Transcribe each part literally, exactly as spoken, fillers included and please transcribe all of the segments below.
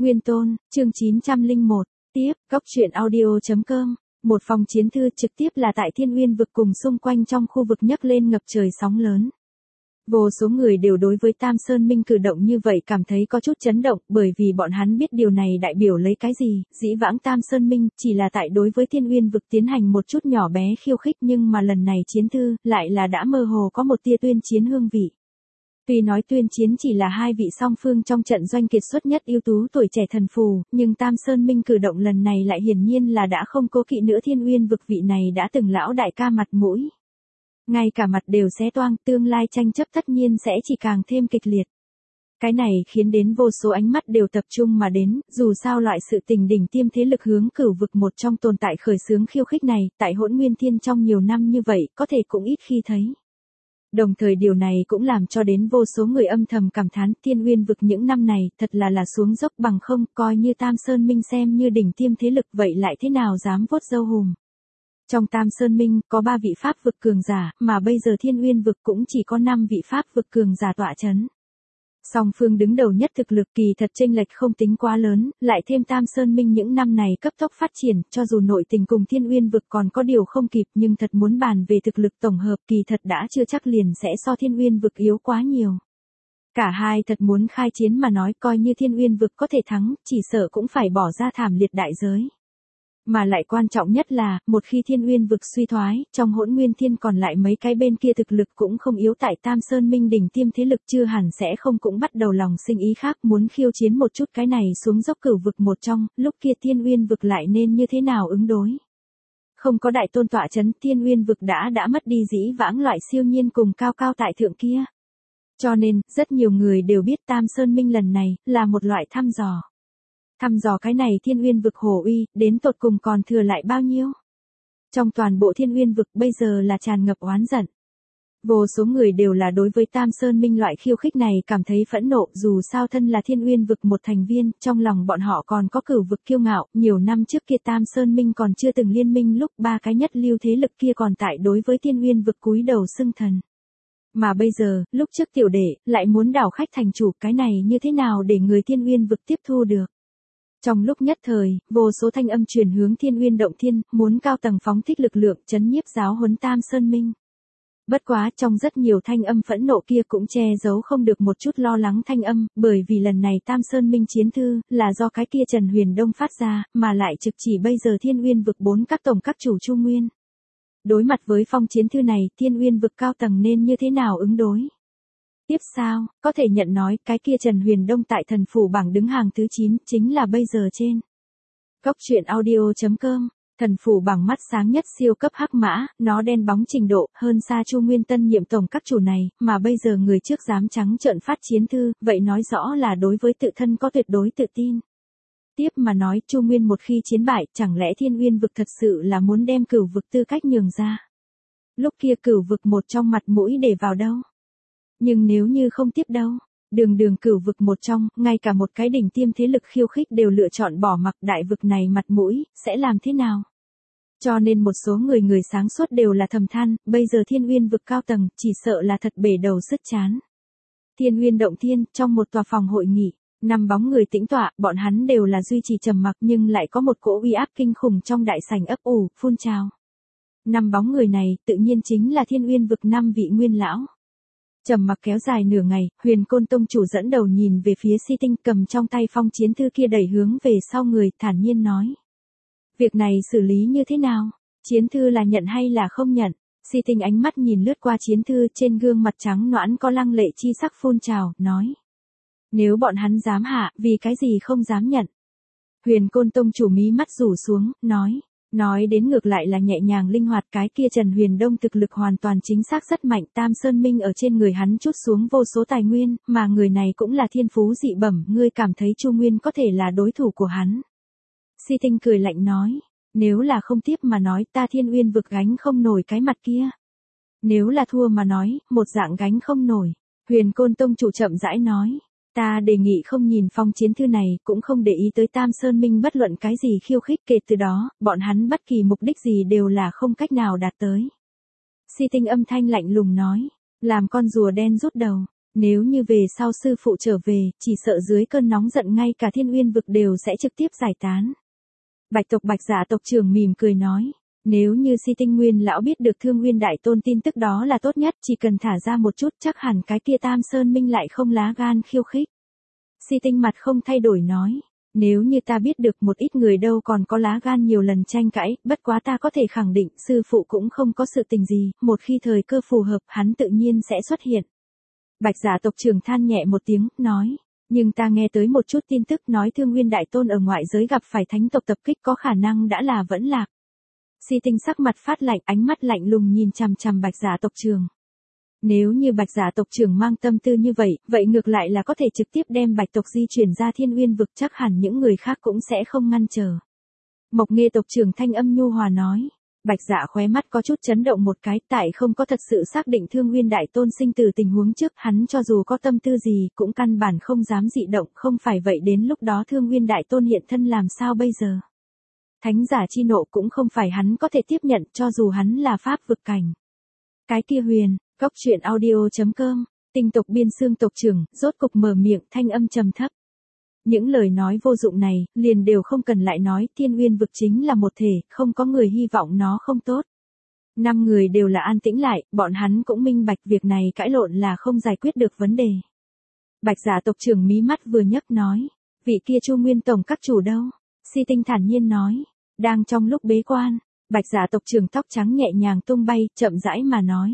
Nguyên Tôn, chương chín trăm lẻ một, tiếp, góc truyện audio chấm com. Một phòng chiến thư trực tiếp là tại Thiên Uyên vực cùng xung quanh trong khu vực nhấc lên ngập trời sóng lớn. Vô số người đều đối với Tam Sơn Minh cử động như vậy cảm thấy có chút chấn động, bởi vì bọn hắn biết điều này đại biểu lấy cái gì. Dĩ vãng Tam Sơn Minh chỉ là tại đối với Thiên Uyên vực tiến hành một chút nhỏ bé khiêu khích, nhưng mà lần này chiến thư lại là đã mơ hồ có một tia tuyên chiến hương vị. Tuy nói tuyên chiến chỉ là hai vị song phương trong trận doanh kiệt xuất nhất ưu tú tuổi trẻ thần phù, nhưng Tam Sơn Minh cử động lần này lại hiển nhiên là đã không cố kỵ nữa Thiên Uyên vực vị này đã từng lão đại ca mặt mũi. Ngay cả mặt đều xé toang, tương lai tranh chấp tất nhiên sẽ chỉ càng thêm kịch liệt. Cái này khiến đến vô số ánh mắt đều tập trung mà đến, dù sao loại sự tình đỉnh tiêm thế lực hướng cửu vực một trong tồn tại khởi xướng khiêu khích này, tại Hỗn Nguyên Thiên trong nhiều năm như vậy, có thể cũng ít khi thấy. Đồng thời điều này cũng làm cho đến vô số người âm thầm cảm thán Thiên Uyên vực những năm này thật là là xuống dốc bằng không, coi như Tam Sơn Minh xem như đỉnh tiêm thế lực vậy lại thế nào dám vuốt râu hùm. Trong Tam Sơn Minh có ba vị pháp vực cường giả, mà bây giờ Thiên Uyên vực cũng chỉ có năm vị pháp vực cường giả tọa chấn. Song phương đứng đầu nhất thực lực kỳ thật chênh lệch không tính quá lớn, lại thêm Tam Sơn Minh những năm này cấp tốc phát triển, cho dù nội tình cùng Thiên Uyên vực còn có điều không kịp, nhưng thật muốn bàn về thực lực tổng hợp kỳ thật đã chưa chắc liền sẽ so Thiên Uyên vực yếu quá nhiều. Cả hai thật muốn khai chiến mà nói, coi như Thiên Uyên vực có thể thắng, chỉ sợ cũng phải bỏ ra thảm liệt đại giới. Mà lại quan trọng nhất là, một khi Thiên Uyên vực suy thoái, trong Hỗn Nguyên Thiên còn lại mấy cái bên kia thực lực cũng không yếu, tại Tam Sơn Minh đỉnh tiêm thế lực chưa hẳn sẽ không cũng bắt đầu lòng sinh ý khác muốn khiêu chiến một chút cái này xuống dốc cửu vực một trong, lúc kia Thiên Uyên vực lại nên như thế nào ứng đối. Không có đại tôn tọa chấn, Thiên Uyên vực đã đã mất đi dĩ vãng loại siêu nhiên cùng cao cao tại thượng kia. Cho nên, rất nhiều người đều biết Tam Sơn Minh lần này là một loại thăm dò. Thăm dò cái này Thiên Uyên vực hổ uy, đến tột cùng còn thừa lại bao nhiêu? Trong toàn bộ Thiên Uyên vực bây giờ là tràn ngập oán giận. Vô số người đều là đối với Tam Sơn Minh loại khiêu khích này cảm thấy phẫn nộ, dù sao thân là Thiên Uyên vực một thành viên, trong lòng bọn họ còn có cửu vực kiêu ngạo, nhiều năm trước kia Tam Sơn Minh còn chưa từng liên minh lúc ba cái nhất lưu thế lực kia còn tại đối với Thiên Uyên vực cúi đầu xưng thần. Mà bây giờ, lúc trước tiểu đệ, lại muốn đảo khách thành chủ, cái này như thế nào để người Thiên Uyên vực tiếp thu được? Trong lúc nhất thời, vô số thanh âm truyền hướng Thiên Uyên động thiên, muốn cao tầng phóng thích lực lượng chấn nhiếp giáo huấn Tam Sơn Minh. Bất quá trong rất nhiều thanh âm phẫn nộ kia cũng che giấu không được một chút lo lắng thanh âm, bởi vì lần này Tam Sơn Minh chiến thư là do cái kia Trần Huyền Đông phát ra, mà lại trực chỉ bây giờ Thiên Uyên vực bốn các tổng các chủ Chu Nguyên. Đối mặt với phong chiến thư này, Thiên Uyên vực cao tầng nên như thế nào ứng đối? Tiếp sao, có thể nhận nói cái kia Trần Huyền Đông tại thần phủ bảng đứng hàng thứ chín, chính là bây giờ trên. Góc truyện audio chấm com, thần phủ bảng mắt sáng nhất siêu cấp hắc mã, nó đen bóng trình độ, hơn xa Chu Nguyên tân nhiệm tổng các chủ này, mà bây giờ người trước dám trắng trợn phát chiến thư, vậy nói rõ là đối với tự thân có tuyệt đối tự tin. Tiếp mà nói, Chu Nguyên một khi chiến bại, chẳng lẽ Thiên Uyên vực thật sự là muốn đem cửu vực tư cách nhường ra? Lúc kia cửu vực một trong mặt mũi để vào đâu? Nhưng nếu như không tiếp đâu, đường đường cửu vực một trong, ngay cả một cái đỉnh tiêm thế lực khiêu khích đều lựa chọn bỏ mặc đại vực này mặt mũi, sẽ làm thế nào? Cho nên một số người người sáng suốt đều là thầm than, bây giờ Thiên Uyên vực cao tầng, chỉ sợ là thật bể đầu sứt chán. Thiên Uyên động thiên, trong một tòa phòng hội nghị, năm bóng người tĩnh tọa, bọn hắn đều là duy trì trầm mặc nhưng lại có một cỗ uy áp kinh khủng trong đại sảnh ấp ủ, phun trào. Năm bóng người này, tự nhiên chính là Thiên Uyên vực năm vị nguyên lão. Trầm mặc kéo dài nửa ngày, Huyền Côn tông chủ dẫn đầu nhìn về phía Si Tinh, cầm trong tay phong chiến thư kia đẩy hướng về sau người, thản nhiên nói. Việc này xử lý như thế nào? Chiến thư là nhận hay là không nhận? Si Tinh ánh mắt nhìn lướt qua chiến thư, trên gương mặt trắng nõn có lăng lệ chi sắc phun trào, nói. Nếu bọn hắn dám hạ, vì cái gì không dám nhận? Huyền Côn tông chủ mí mắt rủ xuống, nói. Nói đến ngược lại là nhẹ nhàng linh hoạt, cái kia Trần Huyền Đông thực lực hoàn toàn chính xác rất mạnh, Tam Sơn Minh ở trên người hắn trút xuống vô số tài nguyên, mà người này cũng là thiên phú dị bẩm, ngươi cảm thấy Chu Nguyên có thể là đối thủ của hắn. Si Tinh cười lạnh nói, nếu là không tiếp mà nói ta Thiên Uyên vực gánh không nổi cái mặt kia. Nếu là thua mà nói, một dạng gánh không nổi. Huyền Côn tông chủ chậm rãi nói. Ta đề nghị không nhìn phong chiến thư này, cũng không để ý tới Tam Sơn Minh bất luận cái gì khiêu khích, kể từ đó, bọn hắn bất kỳ mục đích gì đều là không cách nào đạt tới. Si Tinh âm thanh lạnh lùng nói, làm con rùa đen rút đầu. Nếu như về sau sư phụ trở về, chỉ sợ dưới cơn nóng giận ngay cả Thiên Uyên vực đều sẽ trực tiếp giải tán. Bạch tộc Bạch Dạ tộc trưởng mỉm cười nói, nếu như Si Tinh Nguyên lão biết được Thương Nguyên Đại Tôn tin tức đó là tốt nhất, chỉ cần thả ra một chút chắc hẳn cái kia Tam Sơn Minh lại không lá gan khiêu khích. Si Tinh mặt không thay đổi nói, nếu như ta biết được một ít người đâu còn có lá gan nhiều lần tranh cãi, bất quá ta có thể khẳng định sư phụ cũng không có sự tình gì, một khi thời cơ phù hợp hắn tự nhiên sẽ xuất hiện. Bạch Dạ tộc trưởng than nhẹ một tiếng, nói, nhưng ta nghe tới một chút tin tức nói Thương Nguyên Đại Tôn ở ngoại giới gặp phải thánh tộc tập kích có khả năng đã là vẫn lạc. Si Tinh sắc mặt phát lạnh, ánh mắt lạnh lùng nhìn chằm chằm Bạch Dạ tộc trưởng. Nếu như Bạch Dạ tộc trưởng mang tâm tư như vậy, vậy ngược lại là có thể trực tiếp đem Bạch tộc di chuyển ra Thiên Uyên vực, chắc hẳn những người khác cũng sẽ không ngăn trở. Mộc Nghê tộc trưởng thanh âm nhu hòa nói. Bạch Dạ khóe mắt có chút chấn động một cái, tại không có thật sự xác định Thương Nguyên Đại Tôn sinh tử tình huống trước, hắn cho dù có tâm tư gì cũng căn bản không dám dị động, không phải vậy đến lúc đó Thương Nguyên Đại Tôn hiện thân làm sao bây giờ? Thánh giả chi nộ cũng không phải hắn có thể tiếp nhận, cho dù hắn là pháp vực cảnh. Cái kia Huyền, Góc Truyện Audio chấm com, Tinh tộc Biên Xương tộc trưởng, rốt cục mở miệng, thanh âm trầm thấp. Những lời nói vô dụng này, liền đều không cần lại nói, Thiên Uyên vực chính là một thể, không có người hy vọng nó không tốt. Năm người đều là an tĩnh lại, bọn hắn cũng minh bạch việc này cãi lộn là không giải quyết được vấn đề. Bạch Dạ tộc trưởng mí mắt vừa nhấc nói, vị kia Chu Nguyên tổng các chủ đâu? Si Tinh thản nhiên nói, đang trong lúc bế quan. Bạch Dạ tộc trưởng tóc trắng nhẹ nhàng tung bay, chậm rãi mà nói.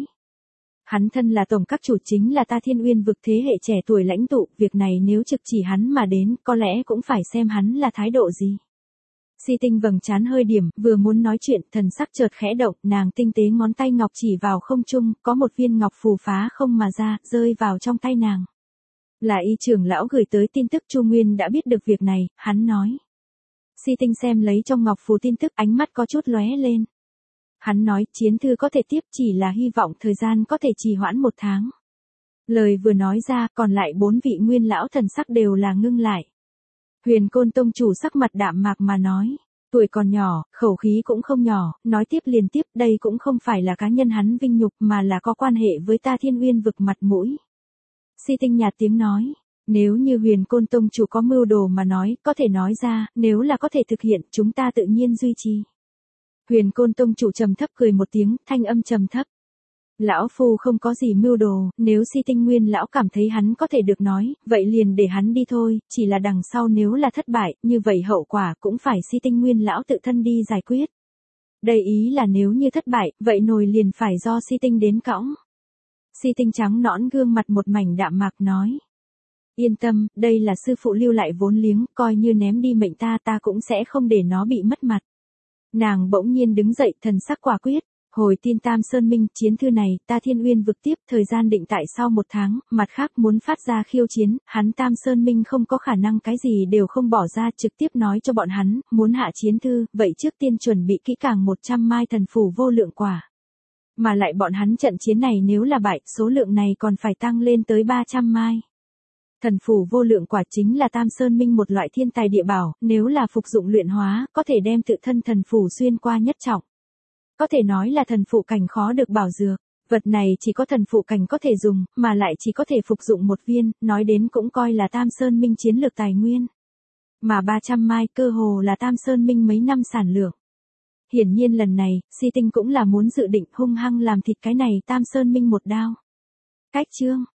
Hắn thân là tổng các chủ, chính là ta Thiên Uyên vực thế hệ trẻ tuổi lãnh tụ, việc này nếu trực chỉ hắn mà đến, có lẽ cũng phải xem hắn là thái độ gì. Si Tinh vầng trán hơi điểm, vừa muốn nói chuyện, thần sắc chợt khẽ động, nàng tinh tế ngón tay ngọc chỉ vào không trung, có một viên ngọc phù phá không mà ra, rơi vào trong tay nàng. Là Y trưởng lão gửi tới tin tức. Chu Nguyên đã biết được việc này, hắn nói. Si Tinh xem lấy trong ngọc phù tin tức, ánh mắt có chút lóe lên. Hắn nói, chiến thư có thể tiếp, chỉ là hy vọng thời gian có thể trì hoãn một tháng. Lời vừa nói ra, còn lại bốn vị nguyên lão thần sắc đều là ngưng lại. Huyền Côn tông chủ sắc mặt đạm mạc mà nói, tuổi còn nhỏ, khẩu khí cũng không nhỏ, nói tiếp liền tiếp, đây cũng không phải là cá nhân hắn vinh nhục mà là có quan hệ với ta Thiên Uyên vực mặt mũi. Si Tinh nhạt tiếng nói, nếu như Huyền Côn tông chủ có mưu đồ mà nói, có thể nói ra, nếu là có thể thực hiện, chúng ta tự nhiên duy trì. Huyền Côn tông chủ trầm thấp cười một tiếng, thanh âm trầm thấp. Lão phu không có gì mưu đồ, nếu Si Tinh Nguyên lão cảm thấy hắn có thể được nói, vậy liền để hắn đi thôi, chỉ là đằng sau nếu là thất bại, như vậy hậu quả cũng phải Si Tinh Nguyên lão tự thân đi giải quyết. Đây ý là nếu như thất bại, vậy nồi liền phải do Si Tinh đến cõng. Si Tinh trắng nõn gương mặt một mảnh đạm mạc nói. Yên tâm, đây là sư phụ lưu lại vốn liếng, coi như ném đi mệnh ta ta cũng sẽ không để nó bị mất mặt. Nàng bỗng nhiên đứng dậy, thần sắc quả quyết. Hồi tin Tam Sơn Minh, chiến thư này, ta Thiên Uyên vực tiếp, thời gian định tại sau một tháng, mặt khác muốn phát ra khiêu chiến, hắn Tam Sơn Minh không có khả năng cái gì đều không bỏ ra, trực tiếp nói cho bọn hắn, muốn hạ chiến thư, vậy trước tiên chuẩn bị kỹ càng một trăm mai thần phủ vô lượng quả. Mà lại bọn hắn trận chiến này nếu là bại, số lượng này còn phải tăng lên tới ba trăm mai. Thần phủ vô lượng quả chính là Tam Sơn Minh một loại thiên tài địa bảo, nếu là phục dụng luyện hóa, có thể đem tự thân thần phủ xuyên qua nhất trọng. Có thể nói là thần phụ cảnh khó được bảo dược, vật này chỉ có thần phụ cảnh có thể dùng, mà lại chỉ có thể phục dụng một viên, nói đến cũng coi là Tam Sơn Minh chiến lược tài nguyên. Mà ba trăm mai cơ hồ là Tam Sơn Minh mấy năm sản lượng. Hiển nhiên lần này, Si Tinh cũng là muốn dự định hung hăng làm thịt cái này Tam Sơn Minh một đao. Cách chương